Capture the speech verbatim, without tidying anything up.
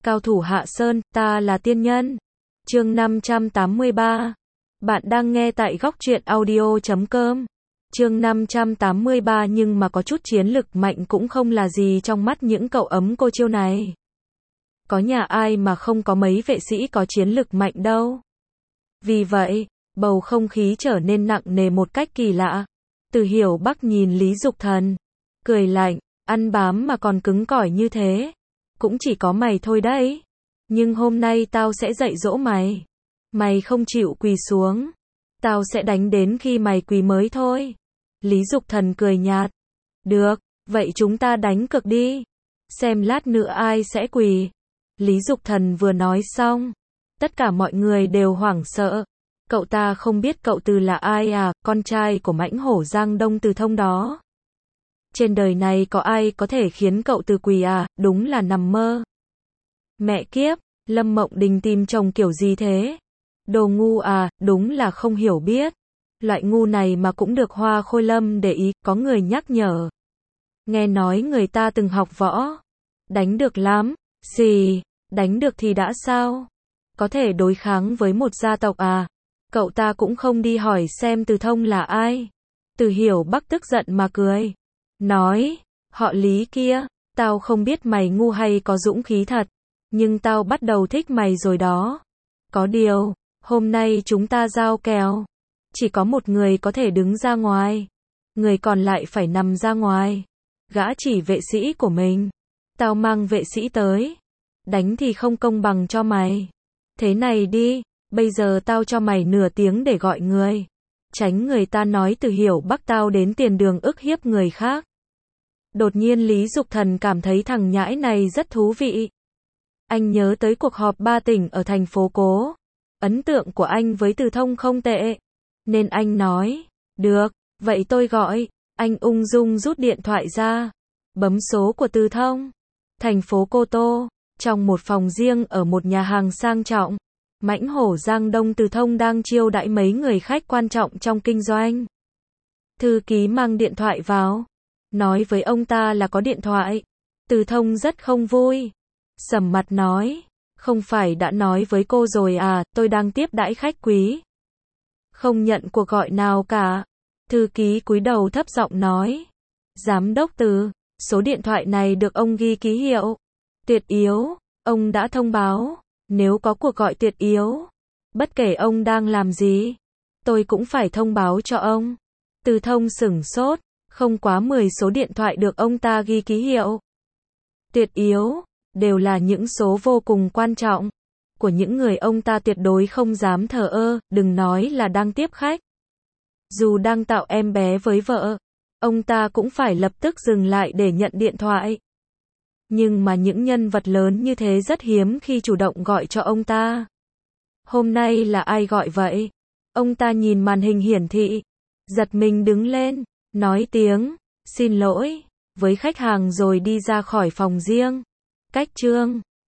Cao thủ Hạ Sơn, ta là tiên nhân. Chương năm trăm tám mươi ba. Bạn đang nghe tại góc truyện audio chấm com. Chương năm trăm tám mươi ba nhưng mà có chút chiến lực mạnh cũng không là gì trong mắt những cậu ấm cô chiêu này. Có nhà ai mà không có mấy vệ sĩ có chiến lực mạnh đâu. Vì vậy, bầu không khí trở nên nặng nề một cách kỳ lạ. Từ Hiểu Bắc nhìn Lý Dục Thần, cười lạnh, ăn bám mà còn cứng cỏi như thế. Cũng chỉ có mày thôi đấy. Nhưng hôm nay tao sẽ dạy dỗ mày. Mày không chịu quỳ xuống, tao sẽ đánh đến khi mày quỳ mới thôi. Lý Dục Thần cười nhạt. Được, vậy chúng ta đánh cược đi. Xem lát nữa ai sẽ quỳ. Lý Dục Thần vừa nói xong, tất cả mọi người đều hoảng sợ. Cậu ta không biết cậu Từ là ai à, con trai của mãnh hổ Giang Đông Từ Thông đó. Trên đời này có ai có thể khiến cậu Từ quỳ à, đúng là nằm mơ. Mẹ kiếp, Lâm Mộng Đình tìm chồng kiểu gì thế? Đồ ngu à, đúng là không hiểu biết. Loại ngu này mà cũng được Hoa Khôi Lâm để ý, có người nhắc nhở. Nghe nói người ta từng học võ. Đánh được lắm, gì, đánh được thì đã sao? Có thể đối kháng với một gia tộc à? Cậu ta cũng không đi hỏi xem Từ Thông là ai. Từ Hiểu Bắc tức giận mà cười. Nói, họ Lý kia, tao không biết mày ngu hay có dũng khí thật. Nhưng tao bắt đầu thích mày rồi đó. Có điều, hôm nay chúng ta giao kèo. Chỉ có một người có thể đứng ra ngoài. Người còn lại phải nằm ra ngoài. Gã chỉ vệ sĩ của mình. Tao mang vệ sĩ tới. Đánh thì không công bằng cho mày. Thế này đi, bây giờ tao cho mày nửa tiếng để gọi người. Tránh người ta nói Từ Hiểu Bắc tao đến tiền đường ức hiếp người khác. Đột nhiên Lý Dục Thần cảm thấy thằng nhãi này rất thú vị. Anh nhớ tới cuộc họp ba tỉnh ở thành phố Cố. Ấn tượng của anh với Từ Thông không tệ. Nên anh nói, được, vậy tôi gọi. Anh ung dung rút điện thoại ra. Bấm số của Từ Thông. Thành phố Cô Tô. Trong một phòng riêng ở một nhà hàng sang trọng. Mãnh hổ Giang Đông Từ Thông đang chiêu đãi mấy người khách quan trọng trong kinh doanh. Thư ký mang điện thoại vào. Nói với ông ta là có điện thoại. Từ Thông rất không vui. Sầm mặt nói, không phải đã nói với cô rồi à, tôi đang tiếp đãi khách quý. Không nhận cuộc gọi nào cả. Thư ký cúi đầu thấp giọng nói. Giám đốc Từ, số điện thoại này được ông ghi ký hiệu. Tuyệt yếu, ông đã thông báo. Nếu có cuộc gọi tuyệt yếu, bất kể ông đang làm gì, tôi cũng phải thông báo cho ông. Từ Thông sửng sốt, không quá mười số điện thoại được ông ta ghi ký hiệu. Tuyệt yếu, đều là những số vô cùng quan trọng. Của những người ông ta tuyệt đối không dám thờ ơ, đừng nói là đang tiếp khách. Dù đang tạo em bé với vợ, ông ta cũng phải lập tức dừng lại để nhận điện thoại. Nhưng mà những nhân vật lớn như thế rất hiếm khi chủ động gọi cho ông ta. Hôm nay là ai gọi vậy? Ông ta nhìn màn hình hiển thị, giật mình đứng lên, nói tiếng, xin lỗi, với khách hàng rồi đi ra khỏi phòng riêng. Cách chương